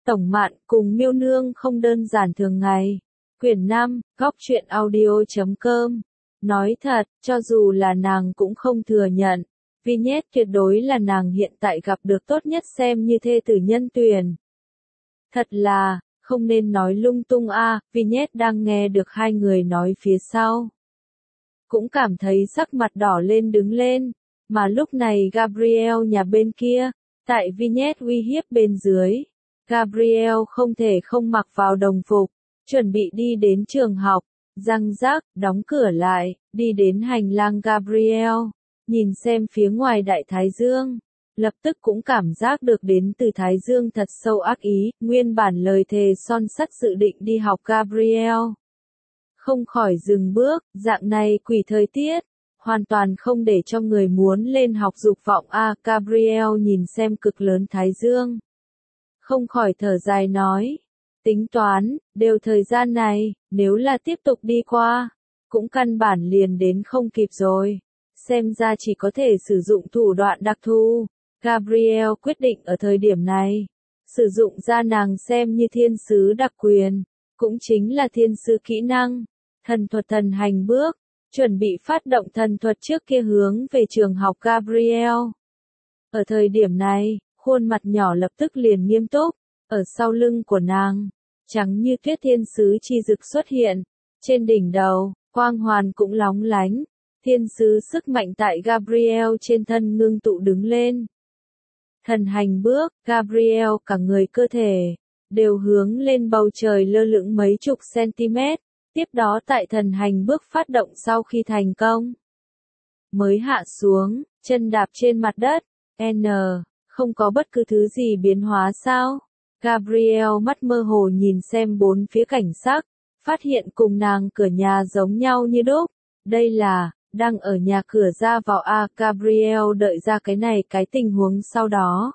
Tổng Mạn cùng Miêu Nương không đơn giản thường ngày. Quyển 5, góc truyện audio.com. Nói thật, cho dù là nàng cũng không thừa nhận. Vignette tuyệt đối là nàng hiện tại gặp được tốt nhất xem như thê tử nhân tuyển. Thật là, không nên nói lung tung a. Vignette đang nghe được hai người nói phía sau. Cũng cảm thấy sắc mặt đỏ lên đứng lên, mà lúc này Gabriel nhà bên kia, tại Vignette uy hiếp bên dưới. Gabriel không thể không mặc vào đồng phục, chuẩn bị đi đến trường học, răng rác, đóng cửa lại, đi đến hành lang Gabriel, nhìn xem phía ngoài đại thái dương, lập tức cũng cảm giác được đến từ thái dương thật sâu ác ý, nguyên bản lời thề son sắt dự định đi học Gabriel. Không khỏi dừng bước, dạng này quỷ thời tiết, hoàn toàn không để cho người muốn lên học dục vọng a. Gabriel nhìn xem cực lớn thái dương. Không khỏi thở dài nói, tính toán, đều thời gian này, nếu là tiếp tục đi qua, cũng căn bản liền đến không kịp rồi. Xem ra chỉ có thể sử dụng thủ đoạn đặc thù. Gabriel quyết định ở thời điểm này, sử dụng ra nàng xem như thiên sứ đặc quyền, cũng chính là thiên sứ kỹ năng, thần thuật thần hành bước, chuẩn bị phát động thần thuật trước kia hướng về trường học Gabriel. Ở thời điểm này, khuôn mặt nhỏ lập tức liền nghiêm túc, ở sau lưng của nàng, trắng như tuyết thiên sứ chi dực xuất hiện, trên đỉnh đầu, quang hoàn cũng lóng lánh, thiên sứ sức mạnh tại Gabriel trên thân ngưng tụ đứng lên. Thần hành bước, Gabriel cả người cơ thể, đều hướng lên bầu trời lơ lửng mấy chục cm, tiếp đó tại thần hành bước phát động sau khi thành công. Mới hạ xuống, chân đạp trên mặt đất, không có bất cứ thứ gì biến hóa sao? Gabriel mắt mơ hồ nhìn xem bốn phía cảnh sắc, phát hiện cùng nàng cửa nhà giống nhau như đúc. Đây là, đang ở nhà cửa ra vào a. Gabriel đợi ra cái tình huống sau đó.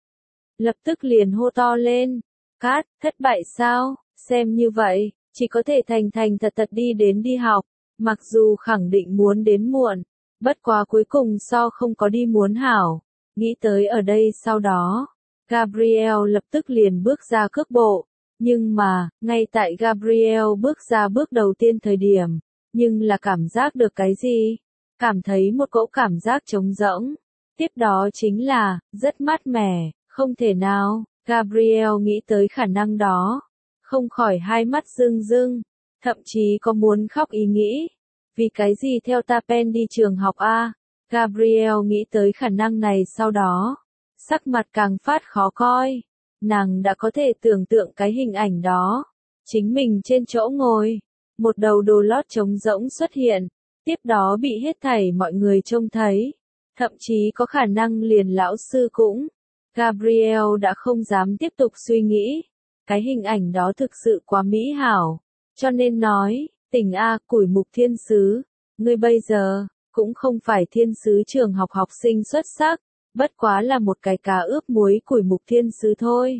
Lập tức liền hô to lên, Cát, thất bại sao? Xem như vậy, chỉ có thể thành thật đi đến đi học, mặc dù khẳng định muốn đến muộn, bất quá cuối cùng so không có đi muốn hảo. Nghĩ tới ở đây sau đó, Gabriel lập tức liền bước ra cước bộ, nhưng mà, ngay tại Gabriel bước ra bước đầu tiên thời điểm, nhưng là cảm giác được cái gì? Cảm thấy một cỗ cảm giác trống rỗng. Tiếp đó chính là, rất mát mẻ, không thể nào, Gabriel nghĩ tới khả năng đó, không khỏi hai mắt rưng rưng, thậm chí có muốn khóc ý nghĩ. Vì cái gì theo ta pen đi trường học a? Gabriel nghĩ tới khả năng này sau đó, sắc mặt càng phát khó coi. Nàng đã có thể tưởng tượng cái hình ảnh đó. Chính mình trên chỗ ngồi, một đầu đồ lót trống rỗng xuất hiện, tiếp đó bị hết thảy mọi người trông thấy. Thậm chí có khả năng liền lão sư cũng. Gabriel đã không dám tiếp tục suy nghĩ. Cái hình ảnh đó thực sự quá mỹ hảo. Cho nên nói, tỉnh A, củi mục thiên sứ, ngươi bây giờ, cũng không phải thiên sứ trường học học sinh xuất sắc, bất quá là một cái cá ướp muối củi mục thiên sứ thôi.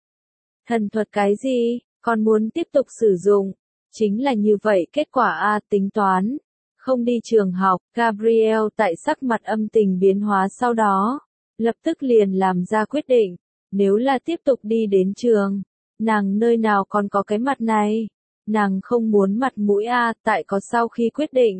Thần thuật cái gì, còn muốn tiếp tục sử dụng, chính là như vậy kết quả A. Tính toán, không đi trường học. Gabriel tại sắc mặt âm tình biến hóa sau đó, lập tức liền làm ra quyết định, nếu là tiếp tục đi đến trường, nàng nơi nào còn có cái mặt này, nàng không muốn mặt mũi A. Tại có sau khi quyết định,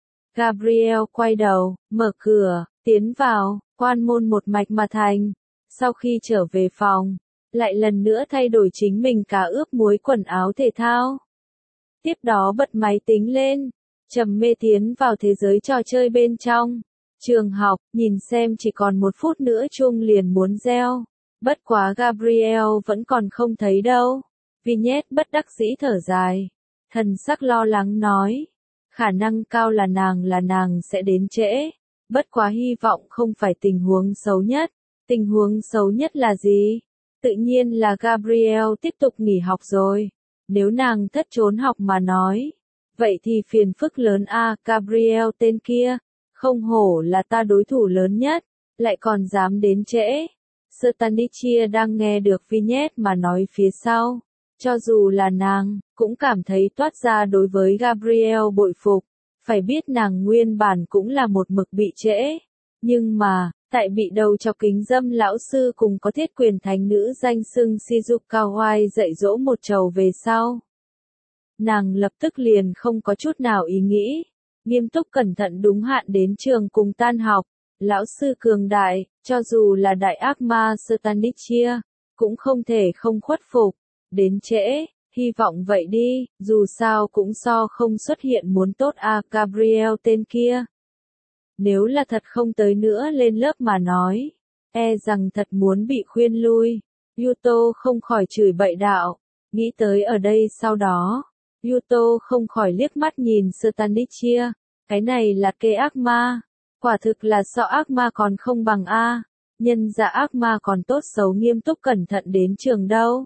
Gabriel quay đầu, mở cửa, tiến vào, quan môn một mạch mà thành. Sau khi trở về phòng, lại lần nữa thay đổi chính mình cá ướp muối quần áo thể thao. Tiếp đó bật máy tính lên, trầm mê tiến vào thế giới trò chơi bên trong. Trường học, nhìn xem chỉ còn 1 phút nữa chuông liền muốn reo. Bất quá Gabriel vẫn còn không thấy đâu. Vignette bất đắc dĩ thở dài. Thần sắc lo lắng nói. Khả năng cao là nàng sẽ đến trễ. Bất quá hy vọng không phải tình huống xấu nhất. Tình huống xấu nhất là gì? Tự nhiên là Gabriel tiếp tục nghỉ học rồi. Nếu nàng thất trốn học mà nói, vậy thì phiền phức lớn a. Gabriel tên kia, không hổ là ta đối thủ lớn nhất, lại còn dám đến trễ. Stanichia đang nghe được Vignette mà nói phía sau, cho dù là nàng, cũng cảm thấy toát ra đối với Gabriel bội phục, phải biết nàng nguyên bản cũng là một mực bị trễ, nhưng mà, Tại bị đầu chọc kính dâm lão sư cùng có thiết quyền thánh nữ danh xưng Shizuka White dạy dỗ một trầu về sau. Nàng lập tức liền không có chút nào ý nghĩ, nghiêm túc cẩn thận đúng hạn đến trường cùng tan học. Lão sư cường đại, cho dù là đại ác ma Stanichia, cũng không thể không khuất phục. Đến trễ, hy vọng vậy đi, dù sao cũng so không xuất hiện muốn tốt Gabriel tên kia. Nếu là thật không tới nữa lên lớp mà nói, e rằng thật muốn bị khuyên lui. Yuto không khỏi chửi bậy đạo, nghĩ tới ở đây sau đó. Yuto không khỏi liếc mắt nhìn Stanichia, cái này là kê ác ma, quả thực là so ác ma còn không bằng a, nhân ra ác ma còn tốt xấu nghiêm túc cẩn thận đến trường đâu.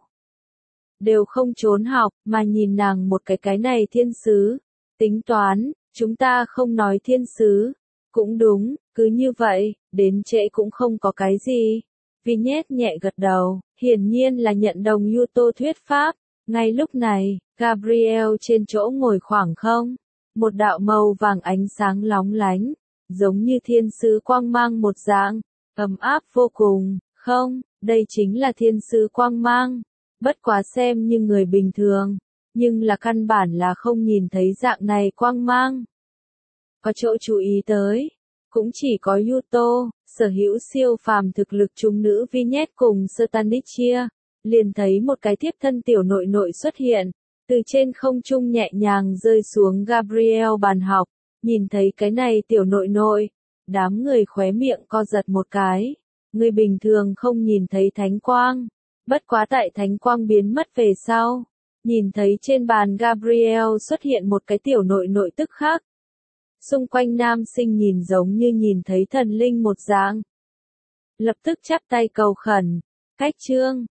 Đều không trốn học, mà nhìn nàng một cái này thiên sứ, tính toán, chúng ta không nói thiên sứ, cũng đúng, cứ như vậy, đến trễ cũng không có cái gì. Vignette nhẹ gật đầu, hiển nhiên là nhận đồng Yuto thuyết pháp. Ngay lúc này, Gabriel trên chỗ ngồi khoảng không, một đạo màu vàng ánh sáng lóng lánh, giống như thiên sứ quang mang một dạng, ấm áp vô cùng, không, đây chính là thiên sứ quang mang, bất quá xem như người bình thường, nhưng là căn bản là không nhìn thấy dạng này quang mang. Có chỗ chú ý tới, cũng chỉ có Yuto, sở hữu siêu phàm thực lực trung nữ Vignette cùng Stanichia. Liền thấy một cái tiếp thân tiểu nội nội xuất hiện, từ trên không trung nhẹ nhàng rơi xuống Gabriel bàn học, nhìn thấy cái này tiểu nội nội, đám người khóe miệng co giật một cái, người bình thường không nhìn thấy thánh quang, bất quá tại thánh quang biến mất về sau, nhìn thấy trên bàn Gabriel xuất hiện một cái tiểu nội nội tức khắc. Xung quanh nam sinh nhìn giống như nhìn thấy thần linh một dạng. Lập tức chắp tay cầu khẩn, cách chương.